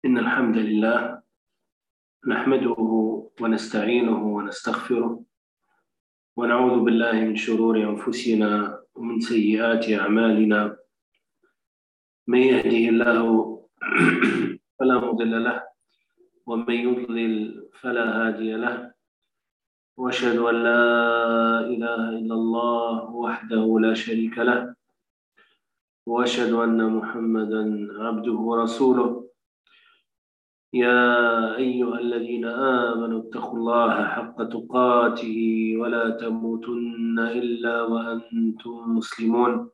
إن الحمد لله نحمده ونستعينه ونستغفره ونعوذ بالله من شرور أنفسنا ومن سيئات أعمالنا. من يهده الله فلا مضل له ومن يضلل فلا هادي له، وأشهد أن لا إله إلا الله وحده لا شريك له، وأشهد أن محمدا عبده ورسوله. يا أيها الذين آمنوا اتقوا الله حق تقاته ولا تموتن إلا وأنتم مسلمون.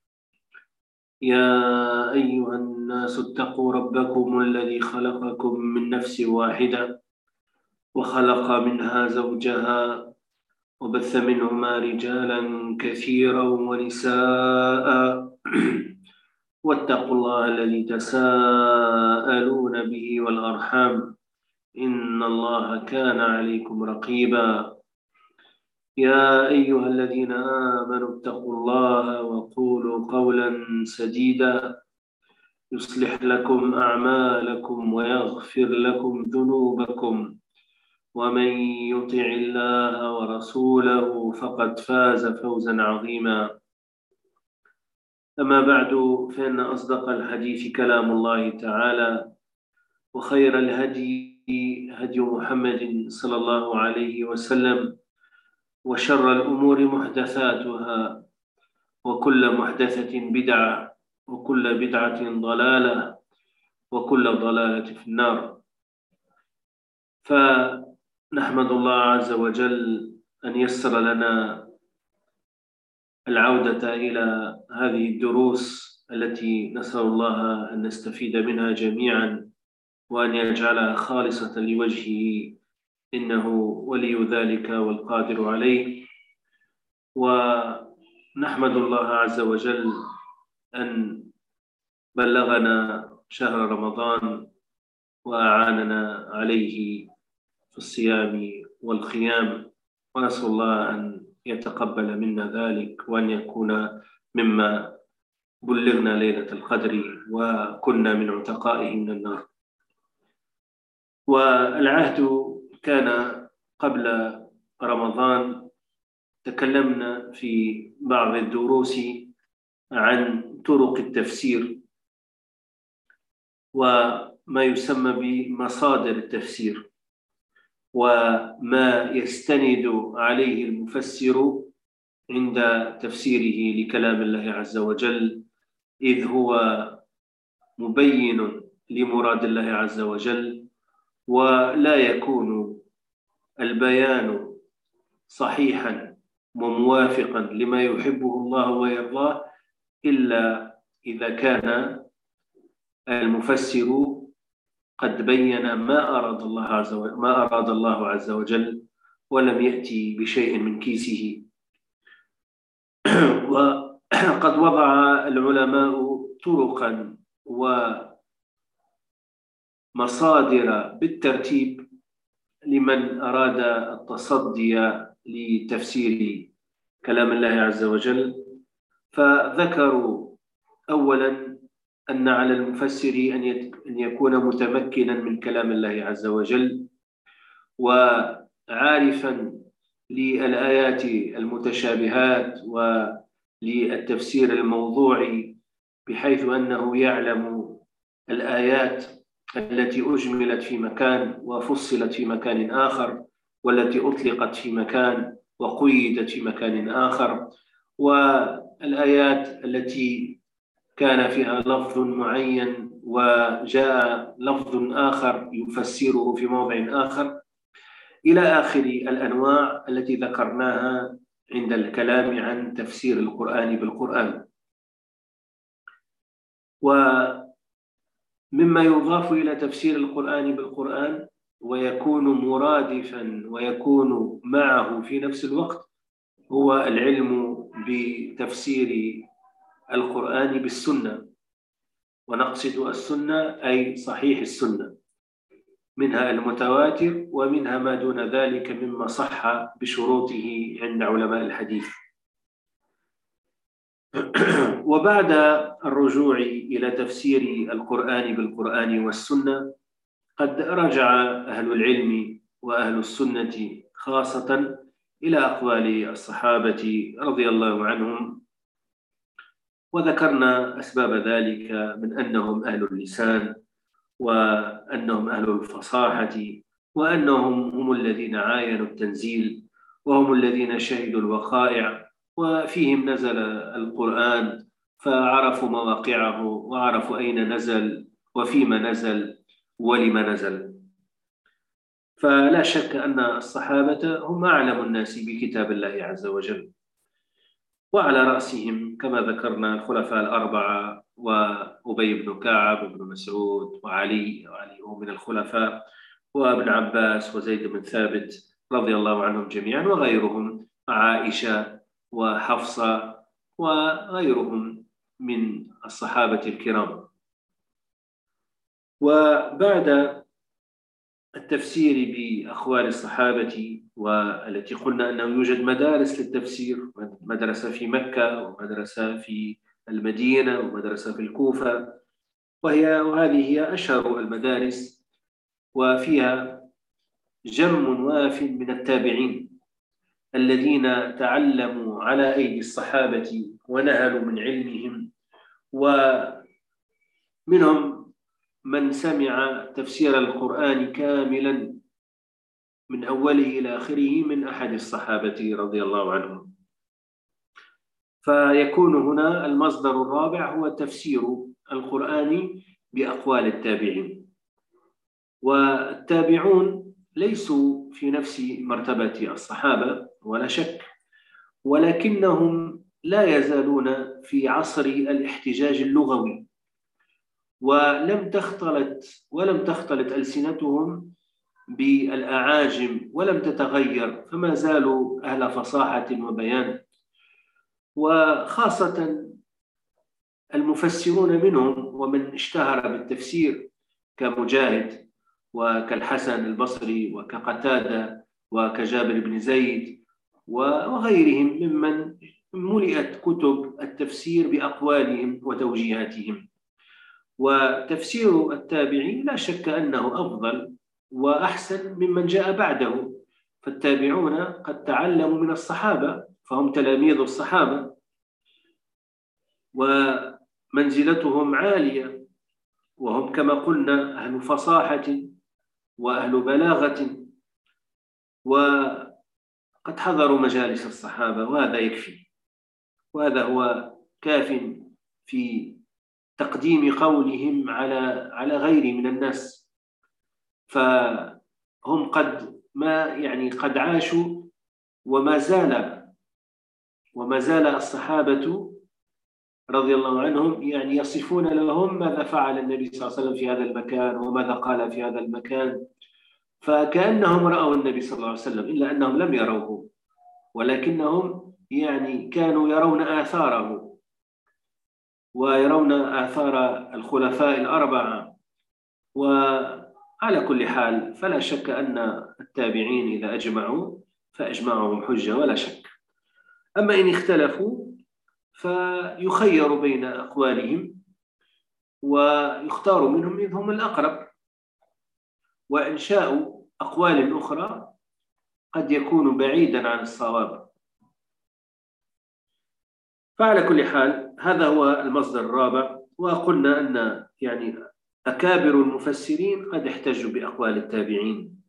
يا أيها الناس اتقوا ربكم الذي خلقكم من نفس واحدة وخلق منها زوجها وبث منهما رجالا كثيرا ونساء واتقوا الله الذي تساءلون به والأرحام إن الله كان عليكم رقيبا. يا أيها الذين آمنوا اتقوا الله وقولوا قولا سديدا يصلح لكم أعمالكم ويغفر لكم ذنوبكم، ومن يطع الله ورسوله فقد فاز فوزا عظيما. أما بعد، فإن أصدق الحديث كلام الله تعالى، وخير الهدي هدي محمد صلى الله عليه وسلم، وشر الأمور محدثاتها، وكل محدثة بدعة، وكل بدعة ضلالة، وكل ضلالة في النار. فنحمد الله عز وجل أن يسر لنا العودة إلى هذه الدروس التي نسأل الله أن نستفيد منها جميعا، وأن يجعلها خالصة لوجهه، إنه ولي ذلك والقادر عليه. ونحمد الله عز وجل أن بلغنا شهر رمضان وأعاننا عليه في الصيام والقيام، ونسأل الله أن يتقبل منا ذلك، وأن يكون مما بلغنا ليلة القدر وكنا من عتقائه من النار. والعهد كان قبل رمضان تكلمنا في بعض الدروس عن طرق التفسير وما يسمى بمصادر التفسير، وما يستند عليه المفسر عند تفسيره لكلام الله عز وجل، إذ هو مبين لمراد الله عز وجل، ولا يكون البيان صحيحا وموافقا لما يحبه الله ويرضاه إلا إذا كان المفسر قد بين ما أراد الله عز وجل ولم يأتي بشيء من كيسه. وقد وضع العلماء طرقا ومصادر بالترتيب لمن أراد التصدي لتفسير كلام الله عز وجل. فذكروا أولا أن على المفسر أن يكون متمكنا من كلام الله عز وجل، وعارفا للآيات المتشابهات وللتفسير الموضوعي، بحيث أنه يعلم الآيات التي أجملت في مكان وفصلت في مكان آخر، والتي أطلقت في مكان وقيدت في مكان آخر، والآيات التي كان فيها لفظ معين وجاء لفظ آخر يفسره في موضع آخر، إلى آخر الأنواع التي ذكرناها عند الكلام عن تفسير القرآن بالقرآن. ومما يضاف إلى تفسير القرآن بالقرآن ويكون مرادفا ويكون معه في نفس الوقت هو العلم بتفسير القرآن بالسنة. ونقصد السنة أي صحيح السنة، منها المتواتر ومنها ما دون ذلك مما صح بشروطه عند علماء الحديث. وبعد الرجوع إلى تفسير القرآن بالقرآن والسنة، قد رجع أهل العلم وأهل السنة خاصة إلى أقوال الصحابة رضي الله عنهم، وذكرنا أسباب ذلك من أنهم أهل اللسان، وأنهم أهل الفصاحة، وأنهم هم الذين عاينوا التنزيل، وهم الذين شهدوا الوقائع، وفيهم نزل القرآن فعرفوا مواقعه وعرفوا أين نزل وفيما نزل ولما نزل. فلا شك أن الصحابة هم أعلم الناس بكتاب الله عز وجل، وعلى رأسهم كما ذكرنا الخلفاء الأربعة، وأبي بن كعب بن مسعود وعلي هو من الخلفاء، وابن عباس وزيد بن ثابت رضي الله عنهم جميعا، وغيرهم عائشة وحفصة وغيرهم من الصحابة الكرام. وبعد التفسير بأقوال الصحابة، والتي قلنا أنه يوجد مدارس للتفسير، مدرسة في مكة ومدرسة في المدينة ومدرسة في الكوفة، وهذه هي أشهر المدارس، وفيها جم واف من التابعين الذين تعلموا على أيدي الصحابة ونهلوا من علمهم، ومنهم من سمع تفسير القرآن كاملا من أوله إلى آخره من أحد الصحابة رضي الله عنهم. فيكون هنا المصدر الرابع هو تفسير القرآن بأقوال التابعين. والتابعون ليسوا في نفس مرتبة الصحابة ولا شك، ولكنهم لا يزالون في عصر الاحتجاج اللغوي، ولم تختلط ألسنتهم بالأعاجم ولم تتغير، فما زالوا أهل فصاحة وبيان. وخاصة المفسرون منهم ومن اشتهر بالتفسير كمجاهد وكالحسن البصري وكقتادة وكجابر بن زيد وغيرهم ممن ملئت كتب التفسير بأقوالهم وتوجيهاتهم. وتفسير التابعين لا شك أنه أفضل وأحسن ممن جاء بعده، فالتابعون قد تعلموا من الصحابة فهم تلاميذ الصحابة، ومنزلتهم عالية، وهم كما قلنا أهل فصاحة وأهل بلاغة، وقد حضروا مجالس الصحابة، وهذا يكفي، وهذا هو كاف في تقديم قولهم على غير من الناس. فهم قد عاشوا، وما زال الصحابة رضي الله عنهم يصفون لهم ماذا فعل النبي صلى الله عليه وسلم في هذا المكان وماذا قال في هذا المكان، فكأنهم رأوا النبي صلى الله عليه وسلم، إلا أنهم لم يروه، ولكنهم كانوا يرون آثاره ويرون آثار الخلفاء الأربعة. وعلى كل حال فلا شك أن التابعين إذا أجمعوا فأجمعهم حجة ولا شك. أما إن اختلفوا فيخير بين أقوالهم ويختار منهم إذ هم الأقرب، وإنشاء أقوال أخرى قد يكون بعيدا عن الصواب. فعلى كل حال هذا هو المصدر الرابع. وقلنا أن أكابر المفسرين قد احتجوا بأقوال التابعين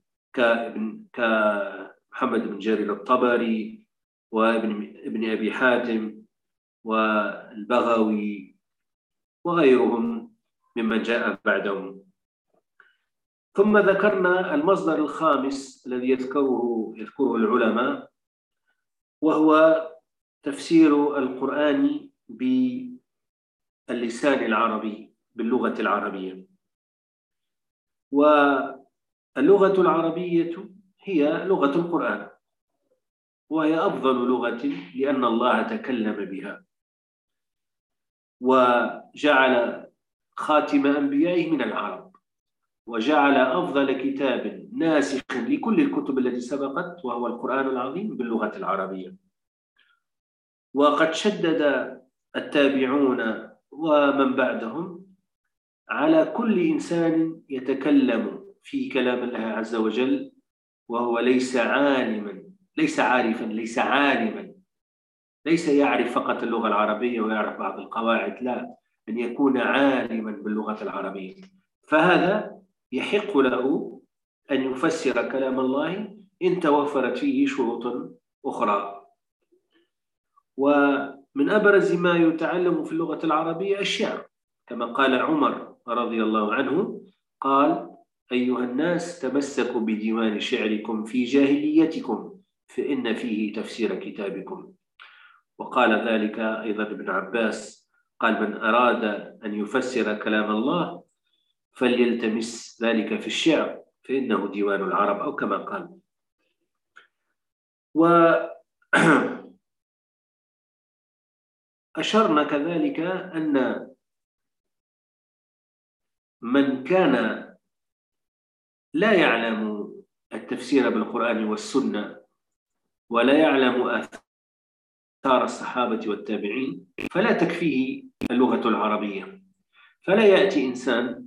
كمحمد بن جرير الطبري وابن أبي حاتم والبغوي وغيرهم ممن جاء بعدهم. ثم ذكرنا المصدر الخامس الذي يذكره العلماء، وهو تفسير القرآن باللسان العربي، باللغة العربية. واللغة العربية هي لغة القرآن، وهي أفضل لغة لأن الله تكلم بها، وجعل خاتم أنبيائه من العرب، وجعل أفضل كتاب ناسخ لكل الكتب التي سبقت وهو القرآن العظيم باللغة العربية. وقد شدد التابعون ومن بعدهم على كل إنسان يتكلم في كلام الله عز وجل وهو ليس عالما، ليس عارفا، ليس عالما، ليس يعرف فقط اللغة العربية ويعرف بعض القواعد، لا، أن يكون عالما باللغة العربية. فهذا يحق له أن يفسر كلام الله إن توفرت فيه شروط أخرى. ومن أبرز ما يتعلم في اللغة العربية الشعر، كما قال عمر رضي الله عنه، قال: أيها الناس تمسكوا بديوان شعركم في جاهليتكم فإن فيه تفسير كتابكم. وقال ذلك أيضا ابن عباس، قال: من أراد أن يفسر كلام الله فليلتمس ذلك في الشعر فإنه ديوان العرب، أو كما قال. وأشرنا كذلك أن من كان لا يعلم التفسير بالقرآن والسنة ولا يعلم آثار الصحابة والتابعين فلا تكفيه اللغة العربية، فلا يأتي إنسان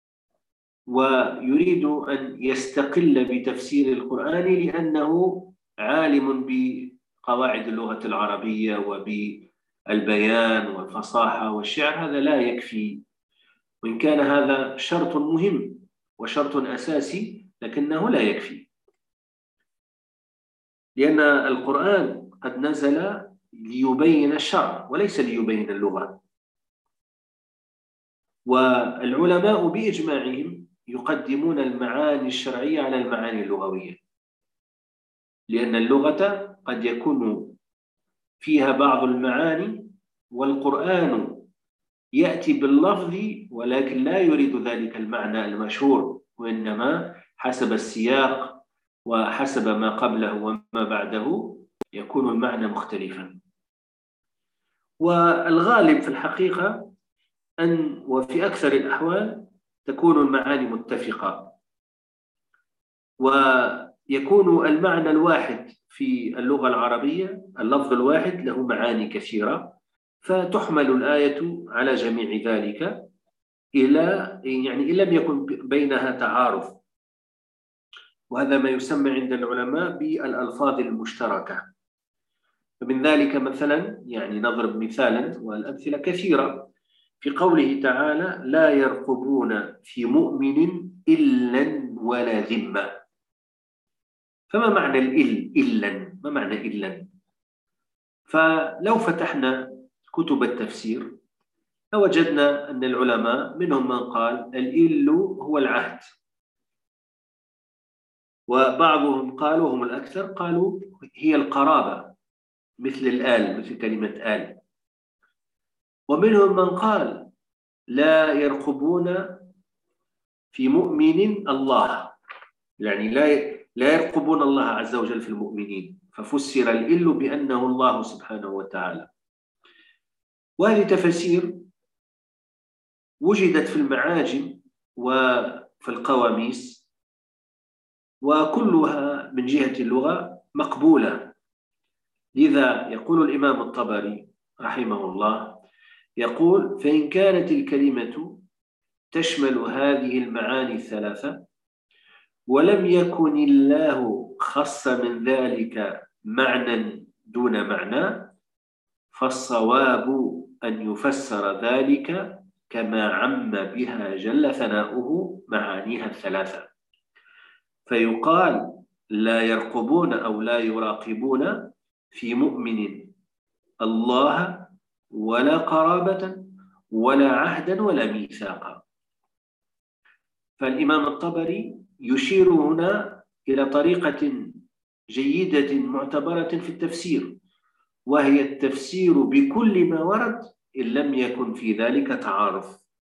ويريد أن يستقل بتفسير القرآن لأنه عالم بقواعد اللغة العربية وبالبيان والفصاحة والشعر، هذا لا يكفي، وإن كان هذا شرط مهم وشرط أساسي لكنه لا يكفي، لأن القرآن قد نزل ليبين الشرع وليس ليبين اللغة. والعلماء بإجماعهم يقدمون المعاني الشرعية على المعاني اللغوية، لأن اللغة قد يكون فيها بعض المعاني والقرآن يأتي باللفظ ولكن لا يريد ذلك المعنى المشهور، وإنما حسب السياق وحسب ما قبله وما بعده يكون المعنى مختلفا. والغالب في الحقيقة وفي أكثر الأحوال تكون المعاني متفقة، ويكون المعنى الواحد في اللغة العربية، اللفظ الواحد له معاني كثيرة، فتحمل الآية على جميع ذلك إن لم يكن بينها تعارض، وهذا ما يسمى عند العلماء بالألفاظ المشتركة. فمن ذلك مثلا نضرب مثالا والأمثلة كثيرة في قوله تعالى: لا يرقبون في مؤمن إلا ولا ذمة. فما معنى إلا؟ ما معنى إلا؟ فلو فتحنا كتب التفسير لوجدنا أن العلماء منهم من قال الإل هو العهد، وبعضهم قالوا، هم الأكثر، قالوا هي القرابة مثل الآل، مثل كلمة آل. ومنهم من قال لا يرقبون في مؤمن الله، لا يرقبون الله عز وجل في المؤمنين، ففسر الإل بأنه الله سبحانه وتعالى. وهذه تفسير وجدت في المعاجم وفي القواميس، وكلها من جهة اللغة مقبولة. لذا يقول الإمام الطبري رحمه الله، يقول: فإن كانت الكلمة تشمل هذه المعاني الثلاثة ولم يكن الله خص من ذلك معنى دون معنى، فالصواب أن يفسر ذلك كما عم بها جل ثناؤه معانيها الثلاثة، فيقال: لا يرقبون أو لا يراقبون في مؤمن الله ولا قرابة ولا عهدا ولا ميثاقا. فالإمام الطبري يشير هنا إلى طريقة جيدة معتبرة في التفسير، وهي التفسير بكل ما ورد إن لم يكن في ذلك تعارض.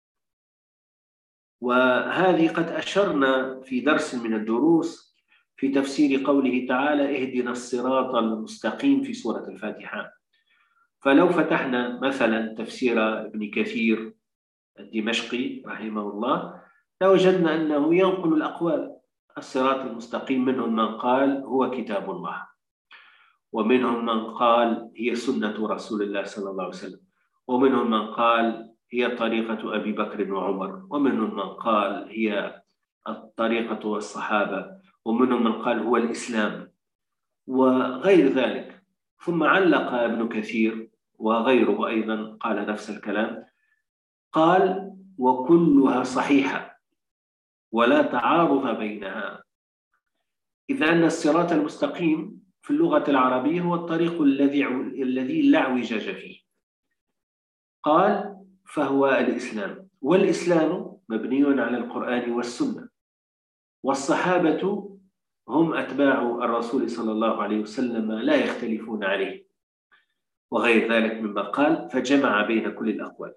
وهذه قد أشرنا في درس من الدروس في تفسير قوله تعالى: اهدنا الصراط المستقيم في سورة الفاتحة. فلو فتحنا مثلا تفسير ابن كثير الدمشقي رحمه الله لوجدنا أنه ينقل الأقوال. الصراط المستقيم منهم من قال هو كتاب الله، ومنهم من قال هي سنة رسول الله صلى الله عليه وسلم، ومنهم من قال هي طريقة أبي بكر وعمر، ومنهم من قال هي الطريقة والصحابة، ومنهم من قال هو الإسلام وغير ذلك. ثم علق ابن كثير وغيره أيضا قال نفس الكلام، قال وكلها صحيحة ولا تعارض بينها، إذ أن الصراط المستقيم في اللغة العربية هو الطريق الذي لا اعوجاج فيه. قال فهو الإسلام، والإسلام مبني على القرآن والسنة، والصحابة هم أتباع الرسول صلى الله عليه وسلم لا يختلفون عليه، وغير ذلك مما قال، فجمع بين كل الأقوال.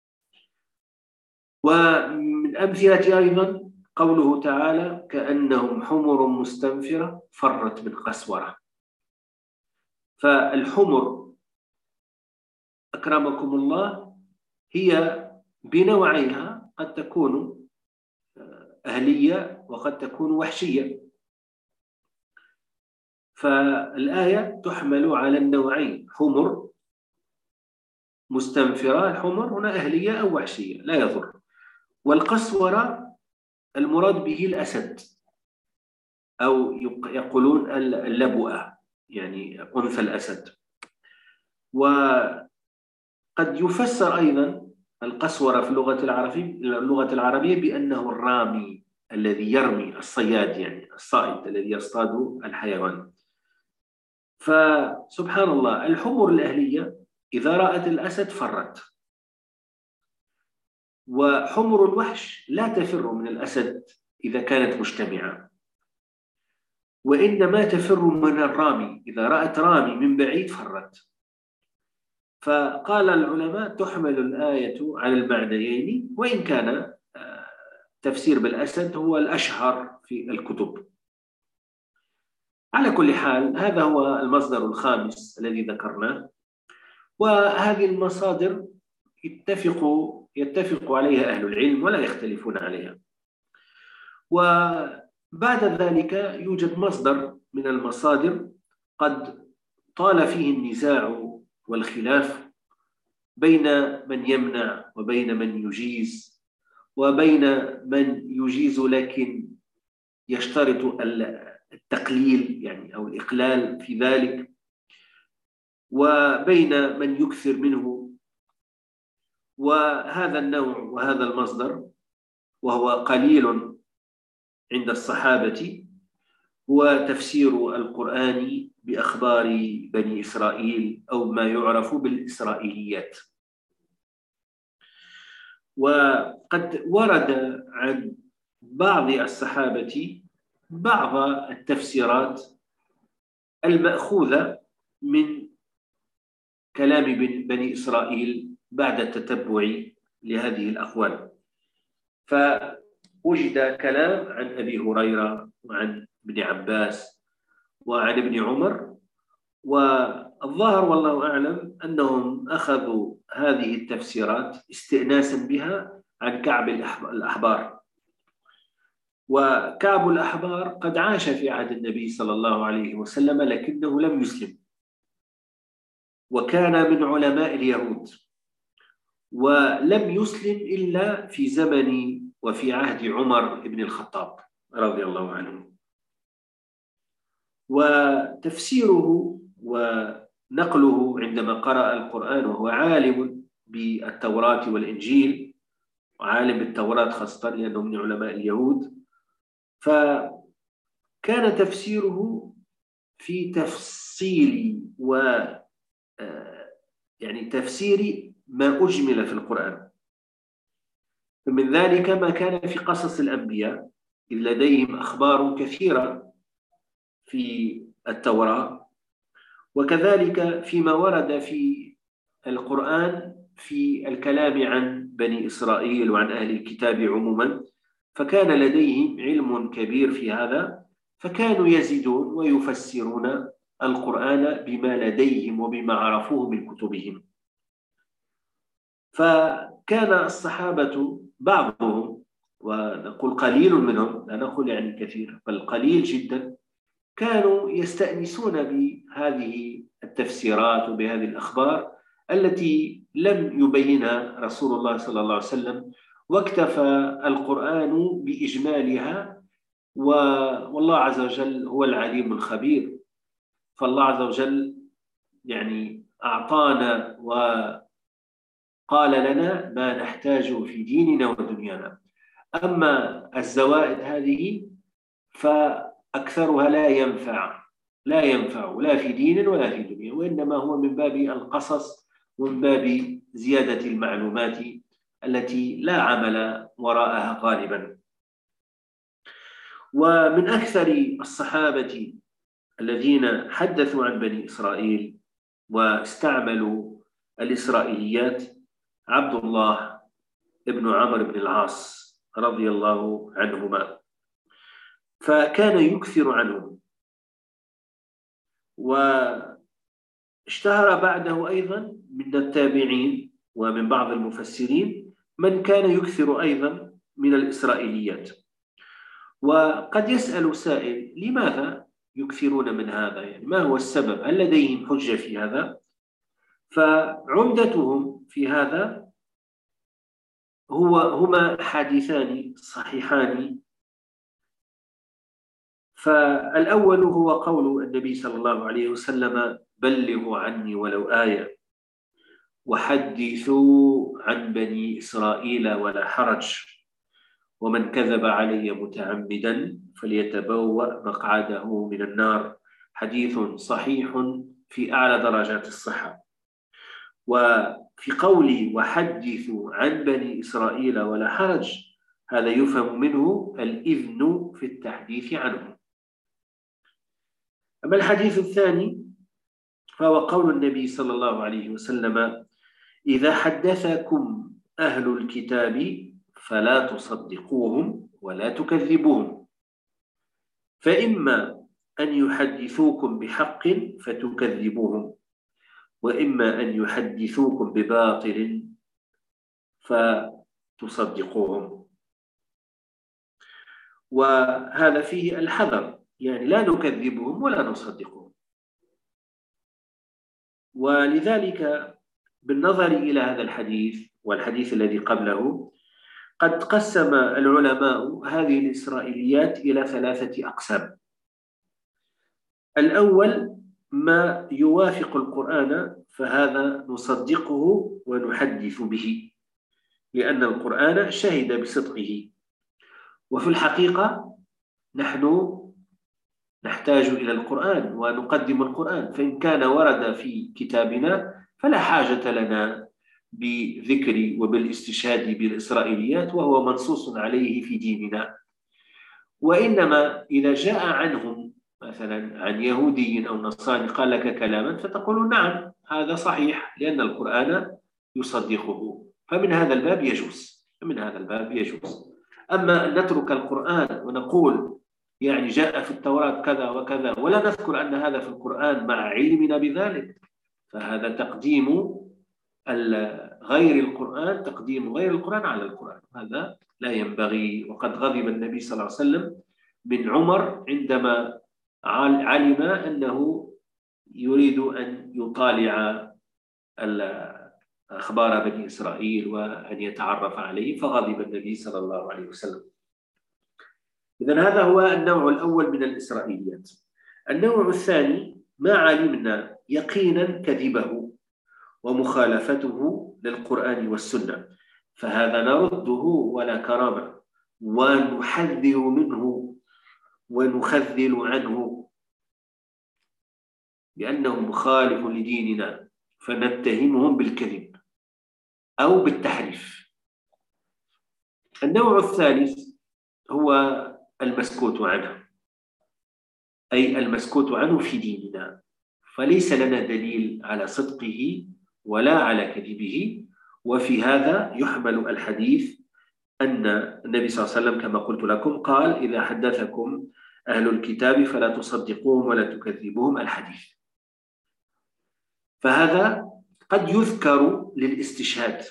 ومن أمثلة أيضا قوله تعالى كأنهم حمر مستنفرة فرت من قسورة. فالحمر أكرمكم الله هي بنوعيها، قد تكون أهلية وقد تكون وحشية، فالآية تحمل على النوعين، حمر مستنفرة، الحمر هنا أهلية أو وحشية لا يضر. والقسورة المراد به الأسد، أو يقولون اللبؤة، يعني أنثى الأسد. وقد يفسر أيضا القسورة في اللغة العربية بأنه الرامي الذي يرمي، الصياد يعني الصائد الذي يصطاد الحيوان. فسبحان الله، الحمر الأهلية إذا رأت الأسد فرت، وحمر الوحش لا تفر من الأسد إذا كانت مجتمعة، وإنما تفر من الرامي، إذا رأت رامي من بعيد فرت. فقال العلماء تحمل الآية على المعنيين، وإن كان تفسير بالأسد هو الأشهر في الكتب. على كل حال، هذا هو المصدر الخامس الذي ذكرناه، وهذه المصادر يتفق عليها أهل العلم ولا يختلفون عليها. وبعد ذلك يوجد مصدر من المصادر قد طال فيه النزاع والخلاف بين من يمنع وبين من يجيز، وبين من يجيز لكن يشترط التقليل يعني أو الإقلال في ذلك، وبين من يكثر منه. وهذا النوع وهذا المصدر وهو قليل عند الصحابة هو تفسير القرآن بأخبار بني إسرائيل أو ما يعرف بالإسرائيليات. وقد ورد عن بعض الصحابة بعض التفسيرات المأخوذة من كلام بني إسرائيل بعد التتبع لهذه الأقوال. فوجد كلام عن أبي هريرة وعن ابن عباس وعن ابن عمر، والظاهر والله أعلم أنهم أخذوا هذه التفسيرات استئناسا بها عن كعب الأحبار. وكعب الأحبار قد عاش في عهد النبي صلى الله عليه وسلم لكنه لم يسلم، وكان من علماء اليهود، ولم يسلم إلا في زمن وفي عهد عمر بن الخطاب رضي الله عنه. وتفسيره ونقله عندما قرأ القرآن وهو عالم بالتوراة والإنجيل، وعالم بالتوراة خاصة لأنه من علماء اليهود، فكان تفسيره في تفصيل يعني تفسير ما أجمل في القرآن. فمن ذلك ما كان في قصص الأنبياء، إذ لديهم أخبار كثيرة في التوراة، وكذلك فيما ورد في القرآن في الكلام عن بني إسرائيل وعن أهل الكتاب عموما، فكان لديهم علم كبير في هذا، فكانوا يزيدون ويفسرون القرآن بما لديهم وبما عرفوه من كتبهم. فكان الصحابة بعضهم، ونقول قليل منهم لا نقول يعني كثير بل قليل جدا، كانوا يستأنسون بهذه التفسيرات وبهذه الأخبار التي لم يبينها رسول الله صلى الله عليه وسلم، واكتفى القرآن بإجمالها. والله عز وجل هو العليم الخبير، فالله عز وجل يعني أعطانا وقال لنا ما نحتاجه في ديننا ودنيانا. أما الزوائد هذه فأكثرها لا ينفع لا في دين ولا في دنيا، وإنما هو من باب القصص ومن باب زيادة المعلومات التي لا عمل وراءها غالبا. ومن أكثر الصحابة الذين حدثوا عن بني إسرائيل واستعملوا الإسرائيليات عبد الله بن عمرو بن العاص رضي الله عنهما، فكان يكثر عنهم. واشتهر بعده أيضا من التابعين ومن بعض المفسرين من كان يكثر أيضا من الإسرائيليات. وقد يسأل سائل: لماذا يكثرون من هذا؟ يعني ما هو السبب؟ هل لديهم حجة في هذا؟ فعمدتهم في هذا هما حديثان صحيحان. فالأول هو قول النبي صلى الله عليه وسلم: بلغوا عني ولو آية، وحدثوا عن بني إسرائيل ولا حرج، ومن كذب علي متعمدا فليتبوأ مقعده من النار. حديث صحيح في أعلى درجات الصحة. وفي قولي وحدثوا عن بني إسرائيل ولا حرج، هذا يفهم منه الإذن في التحديث عنه. أما الحديث الثاني فهو قول النبي صلى الله عليه وسلم: إذا حدثكم أهل الكتاب فلا تصدقوهم ولا تكذبوهم، فإما أن يحدثوكم بحق فتكذبوهم، وإما أن يحدثوكم بباطل فتصدقوهم. وهذا فيه الحذر، يعني لا نكذبهم ولا نصدقهم. ولذلك بالنظر إلى هذا الحديث والحديث الذي قبله، قد قسم العلماء هذه الإسرائيليات إلى 3 أقسام. الأول ما يوافق القرآن، فهذا نصدقه ونحدث به، لأن القرآن شهد بصدقه. وفي الحقيقة نحن نحتاج إلى القرآن ونقدم القرآن، فإن كان ورد في كتابنا فلا حاجة لنا بذكر وبالاستشهاد بالإسرائيليات، وهو منصوص عليه في ديننا. وإنما إذا جاء عنهم مثلا عن يهودي أو نصراني قال لك كلاما، فتقول نعم هذا صحيح لأن القرآن يصدقه، فمن هذا الباب يجوز. أما أن نترك القرآن ونقول يعني جاء في التوراة كذا وكذا ولا نذكر أن هذا في القرآن مع علمنا بذلك، فهذا تقديم غير القرآن على القرآن، هذا لا ينبغي. وقد غضب النبي صلى الله عليه وسلم من عمر عندما علم أنه يريد أن يطالع أخبار بني إسرائيل وأن يتعرف عليه، فغضب النبي صلى الله عليه وسلم. إذن هذا هو النوع الأول من الإسرائيليات. النوع الثاني ما علمنا يقينا كذبه ومخالفته للقرآن والسنة، فهذا نرده ولا كرامة، ونحذر منه ونخذل عنه لأنه مخالف لديننا، فنتهمهم بالكذب أو بالتحريف. النوع الثالث هو المسكوت عنه، أي المسكوت عنه في ديننا، فليس لنا دليل على صدقه ولا على كذبه. وفي هذا يحمل الحديث أن النبي صلى الله عليه وسلم كما قلت لكم قال: إذا حدثكم أهل الكتاب فلا تصدقوهم ولا تكذبوهم، الحديث. فهذا قد يذكر للاستشهاد،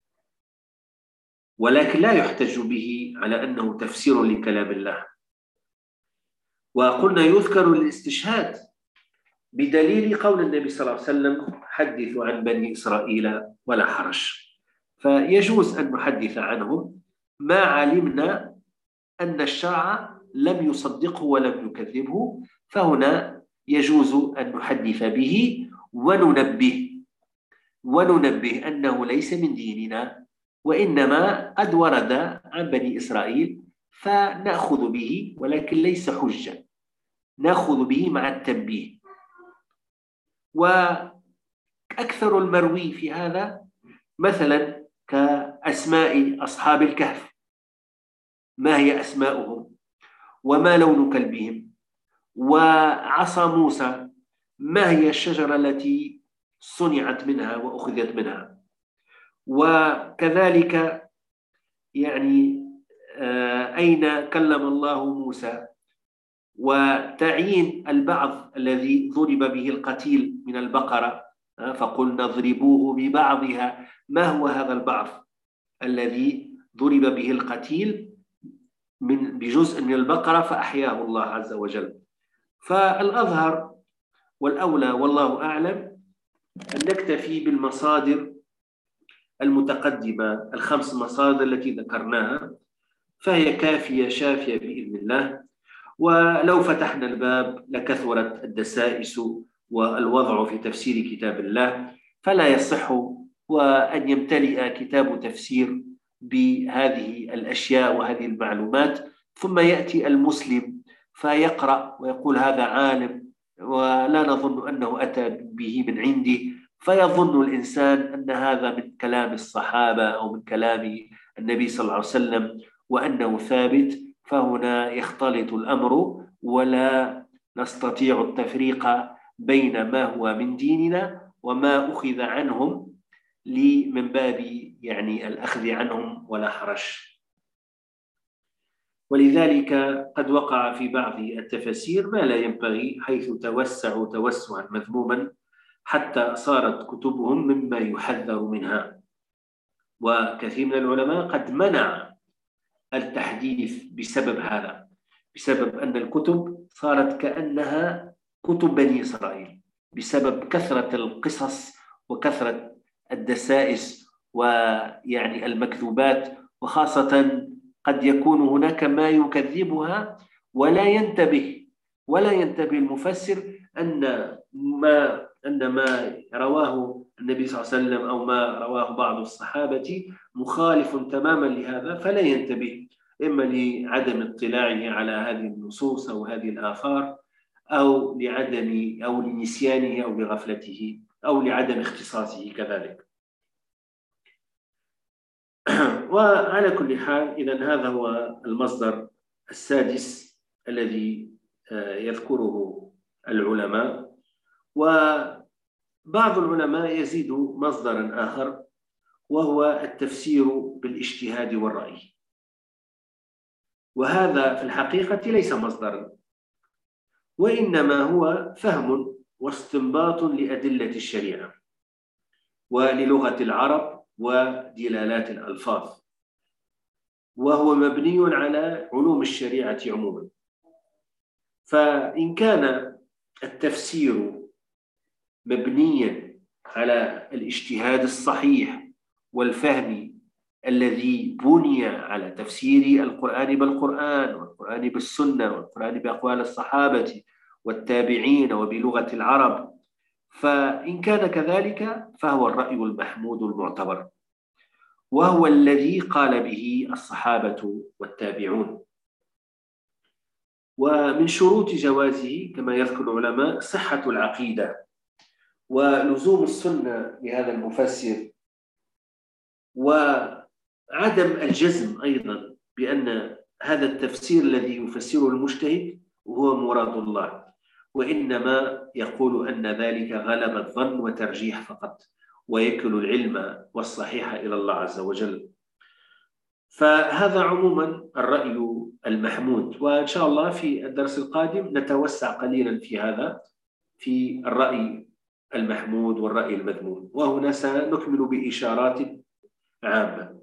ولكن لا يحتج به على أنه تفسير لكلام الله. وقلنا يذكر للاستشهاد بدليل قول النبي صلى الله عليه وسلم: حدثوا عن بني إسرائيل ولا حرج. فيجوز أن نحدث عنهم ما علمنا أن الشرع لم يصدقه ولم يكذبه، فهنا يجوز أن نحدث به وننبه أنه ليس من ديننا، وإنما قد ورد عن بني إسرائيل فنأخذ به، ولكن ليس حجة، نأخذ به مع التنبيه. وأكثر المروي في هذا مثلا كأسماء أصحاب الكهف، ما هي أسماؤهم وما لون كلبهم، وعصا موسى ما هي الشجرة التي صنعت منها وأخذت منها، وكذلك يعني أين كلم الله موسى، وتعيين البعض الذي ضرب به القتيل من البقرة فقلنا اضربوه ببعضها، ما هو هذا البعض الذي ضرب به القتيل بجزء من البقرة فأحياه الله عز وجل. فالأظهر والأولى والله أعلم أن نكتفي بالمصادر المتقدمة، الخمس مصادر التي ذكرناها، فهي كافية شافية بإذن الله. ولو فتحنا الباب لكثرت الدسائس والوضع في تفسير كتاب الله، فلا يصح وأن يمتلئ كتاب تفسير بهذه الأشياء وهذه المعلومات، ثم يأتي المسلم فيقرأ ويقول هذا عالم ولا نظن أنه أتى به من عنده، فيظن الإنسان أن هذا من كلام الصحابة أو من كلام النبي صلى الله عليه وسلم وأنه ثابت، فهنا يختلط الأمر ولا نستطيع التفريق بين ما هو من ديننا وما أخذ عنهم من باب يعني الأخذ عنهم ولا حرج. ولذلك قد وقع في بعض التفاسير ما لا ينبغي، حيث توسعوا توسعا مذموما حتى صارت كتبهم مما يحذر منها. وكثير من العلماء قد منع التحديث بسبب هذا، بسبب أن الكتب صارت كأنها كتب بني إسرائيل، بسبب كثرة القصص وكثرة الدسائس ويعني المكذوبات، وخاصة قد يكون هناك ما يكذبها ولا ينتبه المفسر أن ما رواه النبي صلى الله عليه وسلم أو ما رواه بعض الصحابة مخالف تماما لهذا، فلا ينتبه، إما لعدم اطلاعه على هذه النصوص أو هذه الآثار، أو لعدم أو لنسيانه أو لغفلته أو لعدم اختصاصه كذلك. وعلى كل حال إذن هذا هو المصدر السادس الذي يذكره العلماء. وبعض العلماء يزيد مصدرا آخر وهو التفسير بالاجتهاد والرأي، وهذا في الحقيقة ليس مصدرا، وإنما هو فهم واستنباط لأدلة الشريعة وللغة العرب ودلالات الألفاظ، وهو مبني على علوم الشريعة عموما. فإن كان التفسير مبنيا على الاجتهاد الصحيح والفهم الذي بني على تفسير القرآن بالقرآن والقرآن بالسنة والقرآن بأقوال الصحابة والتابعين وبلغة العرب، فإن كان كذلك فهو الرأي المحمود المعتبر، وهو الذي قال به الصحابة والتابعون. ومن شروط جوازه كما يذكر العلماء صحة العقيدة ولزوم السنة لهذا المفسر، وعدم الجزم أيضا بأن هذا التفسير الذي يفسره المجتهد هو مراد الله، وإنما يقول أن ذلك غلبة ظن وترجيح فقط، ويكل العلم والصحيح إلى الله عز وجل. فهذا عموما الرأي المحمود، وإن شاء الله في الدرس القادم نتوسع قليلا في هذا، في الرأي المحمود والرأي المذموم، وهنا سنكمل بإشارات عامة.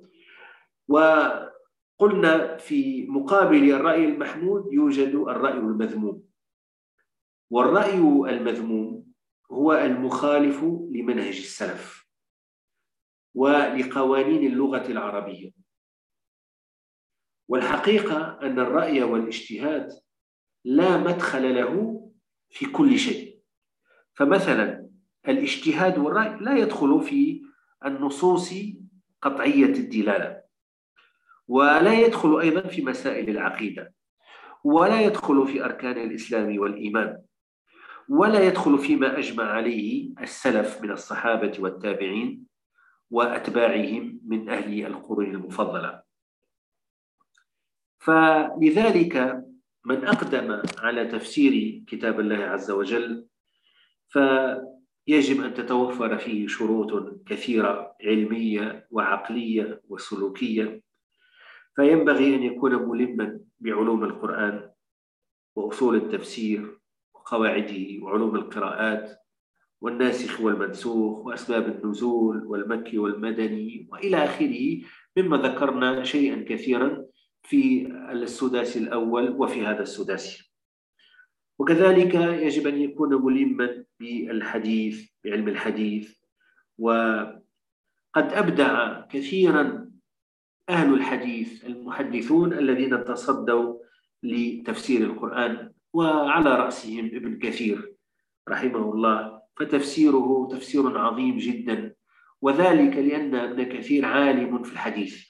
وقلنا في مقابل الرأي المحمود يوجد الرأي المذموم، والرأي المذموم هو المخالف لمنهج السلف ولقوانين اللغة العربية. والحقيقة أن الرأي والاجتهاد لا مدخل له في كل شيء. فمثلا الاجتهاد والرأي لا يدخل في النصوص قطعية الدلالة، ولا يدخل أيضا في مسائل العقيدة، ولا يدخل في أركان الإسلام والإيمان، ولا يدخل فيما أجمع عليه السلف من الصحابة والتابعين وأتباعهم من أهل القرون المفضلة. فلذلك من أقدم على تفسير كتاب الله عز وجل فيجب أن تتوفر فيه شروط كثيرة علمية وعقلية وسلوكية. فينبغي أن يكون ملما بعلوم القرآن وأصول التفسير وقواعده وعلوم القراءات والناسخ والمنسوخ وأسباب النزول والمكي والمدني وإلى آخره، مما ذكرنا شيئا كثيرا في السداسي الأول وفي هذا السداسي. وكذلك يجب أن يكون ملما بالحديث، بعلم الحديث. وقد أبدع كثيرا أهل الحديث المحدثون الذين تصدوا لتفسير القرآن، وعلى رأسهم ابن كثير رحمه الله، فتفسيره تفسير عظيم جدا، وذلك لأن ابن كثير عالم في الحديث.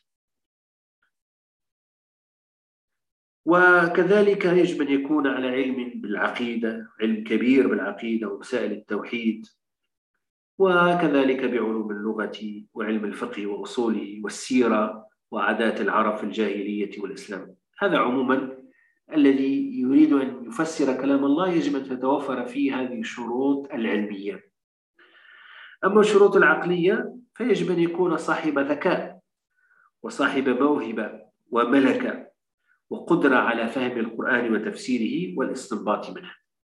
وكذلك يجب أن يكون على علم بالعقيدة، علم كبير بالعقيدة ومسائل التوحيد، وكذلك بعلوم اللغة وعلم الفقه وأصوله والسيرة وعادات العرب في الجاهلية والإسلام. هذا عموما الذي يريد أن يفسر كلام الله يجب أن تتوفر فيه هذه الشروط العلمية. أما الشروط العقلية فيجب أن يكون صاحب ذكاء وصاحب موهبة وملكة وقدرة على فهم القرآن وتفسيره والاستنباط منه.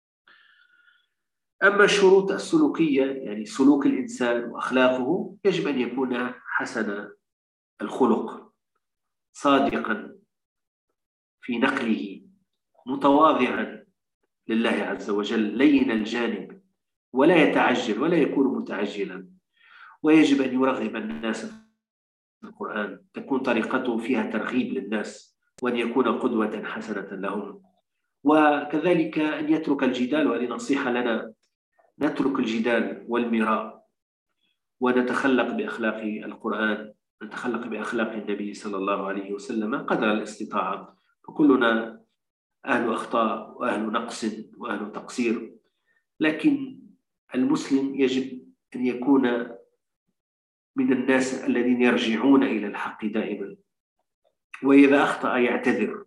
أما الشروط السلوكية يعني سلوك الإنسان وأخلاقه، يجب أن يكون حسن الخلق، صادقا في نقله، متواضعا لله عز وجل، لين الجانب، ولا يتعجل ولا يكون متعجلا. ويجب أن يرغب الناس في القرآن، تكون طريقته فيها ترغيب للناس، وأن يكون قدوة حسنة لهم. وكذلك أن يترك الجدال، وهذه نصيحة لنا، نترك الجدال والمراء ونتخلق بأخلاق القرآن، نتخلق بأخلاق النبي صلى الله عليه وسلم قدر الاستطاعة. فكلنا أهل أخطاء وأهل نقص وأهل تقصير، لكن المسلم يجب أن يكون من الناس الذين يرجعون إلى الحق دائما، وإذا أخطأ يعتذر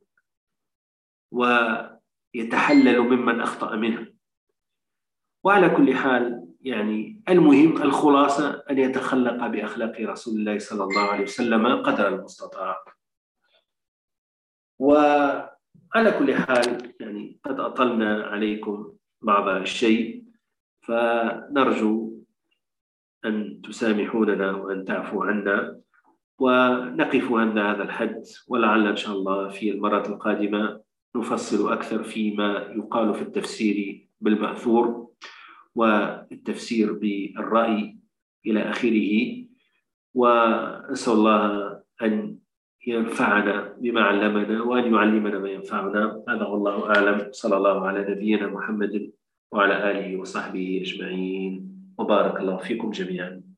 ويتحلل ممن أخطأ منه. وعلى كل حال يعني المهم الخلاصة أن يتخلق بأخلاق رسول الله صلى الله عليه وسلم قدر المستطاع. وعلى كل حال يعني قد أطلنا عليكم بعض الشيء، فنرجو أن تسامحوننا وأن تعفوا عنا ونقف عند هذا الحد، ولعل إن شاء الله في المرة القادمة نفصل أكثر فيما يقال في التفسير بالمأثور والتفسير بالرأي إلى آخره. ونسأل الله أن ينفعنا بما علمنا وأن يعلمنا ما ينفعنا. هذا والله أعلم. صلى الله على نبينا محمد وعلى آله وصحبه أجمعين، وبارك الله فيكم جميعا.